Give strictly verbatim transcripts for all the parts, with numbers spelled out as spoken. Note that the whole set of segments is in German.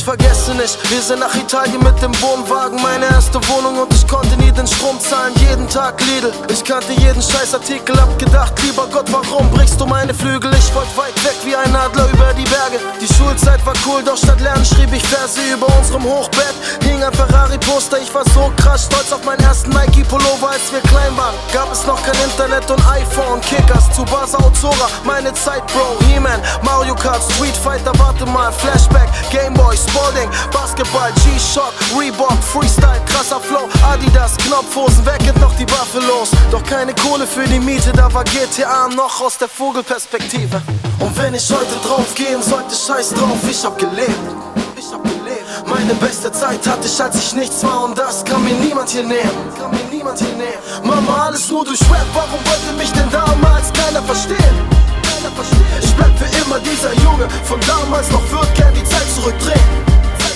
vergesse nicht, wir sind nach Italien mit dem Wohnwagen. Meine erste Wohnung und ich konnte nie den Strom zahlen. Jeden Tag Lidl, ich kannte jeden Scheißartikel. Hab gedacht, lieber Gott, warum brichst du meine Flügel? Ich wollte weit weg wie ein Adler über die Berge. Die Schulzeit war cool, doch statt Lernen schrieb ich Verse. Über unserem Hochbett hing ein Ferrari-Poster. Ich war so krass stolz auf meinen ersten Nike-Pullover, als wir klein waren. Gab es noch kein Internet und iPhone, Kickers, Tsubasa, Ozora, meine Zeit, Bro. He-Man, Mario Kart, Street Fighter, warte mal, Flashback, Gameboy, Spalding, Basketball, G-Shock, Reebok, Freestyle, krasser Flow, Adidas, Knopfhosen, wer kennt noch die Buffalos? Doch keine Kohle für die Miete, da war G T A noch aus der Vogelperspektive. Und wenn ich heute drauf gehen sollte, scheiß drauf, ich hab gelebt. Ich hab gelebt. Meine beste Zeit hatte ich, als ich nichts war, und das kann mir niemand hier nehmen. Kann mir niemand hier nehmen. Mama, alles nur durch Rap, warum wollte mich denn damals keiner verstehen? Keiner verstehen. Ich bleib für immer dieser Junge von damals, noch würd gern die Zeit zurückdrehen.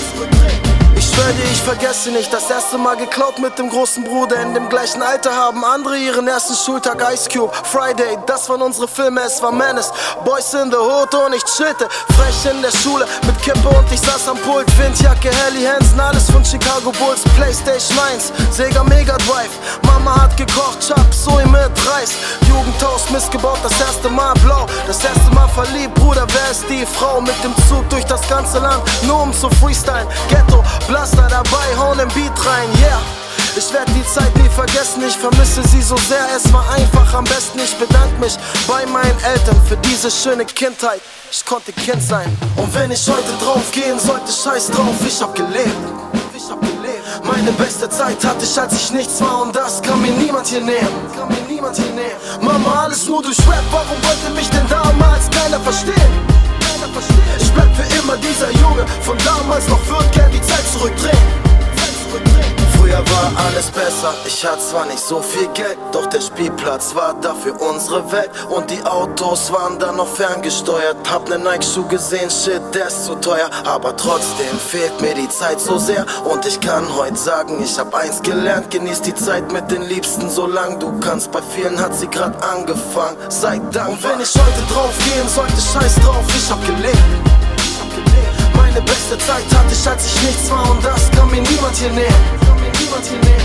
Ich schwör dir, ich vergesse nicht, das erste Mal geklaut mit dem großen Bruder. In dem gleichen Alter haben andere ihren ersten Schultag. Ice Cube, Friday, das waren unsere Filme, es war Menace. Boys in the Hood und ich chillte frech in der Schule mit Kippe und ich saß am Pult. Windjacke, Helly Hansen, alles von Chicago Bulls. Playstation eins, Sega Mega Drive. Mama hat gekocht, Chap Suey mit Reis. Jugendhaus missgebaut, das erste Mal blau. Das erste Mal verliebt, Bruder, wer ist die Frau? Mit dem Zug durch das ganze Land, nur um zu freestylen. Ghetto, Blaster dabei, hauen im Beat rein, yeah. Ich werd die Zeit nie vergessen, ich vermisse sie so sehr. Es war einfach am besten, ich bedank mich bei meinen Eltern für diese schöne Kindheit. Ich konnte Kind sein. Und wenn ich heute drauf gehen sollte, scheiß drauf, ich hab gelebt. Ich hab gelebt. Meine beste Zeit hatte ich, als ich nichts war, und das kann mir niemand hier nehmen. Kann mir niemand hier nehmen. Mama, alles nur durch Rap, warum wollte mich denn damals keiner verstehen? Ich bleib für immer dieser Junge von damals, noch würd gern die Zeit zurückdrehen. Früher war alles besser, ich hatte zwar nicht so viel Geld, doch der Spielplatz war dafür unsere Welt. Und die Autos waren dann noch ferngesteuert. Hab nen Nike-Schuh gesehen, shit, der ist zu teuer. Aber trotzdem fehlt mir die Zeit so sehr. Und ich kann heute sagen, ich hab eins gelernt: genieß die Zeit mit den Liebsten, solange du kannst. Bei vielen hat sie grad angefangen, sei dankbar. Und wenn ich heute drauf gehen sollte, scheiß drauf, ich hab gelebt. Meine beste Zeit hatte ich, als ich nichts war, und das kann mir niemand hier nehmen. Kann mir niemand hier nehmen.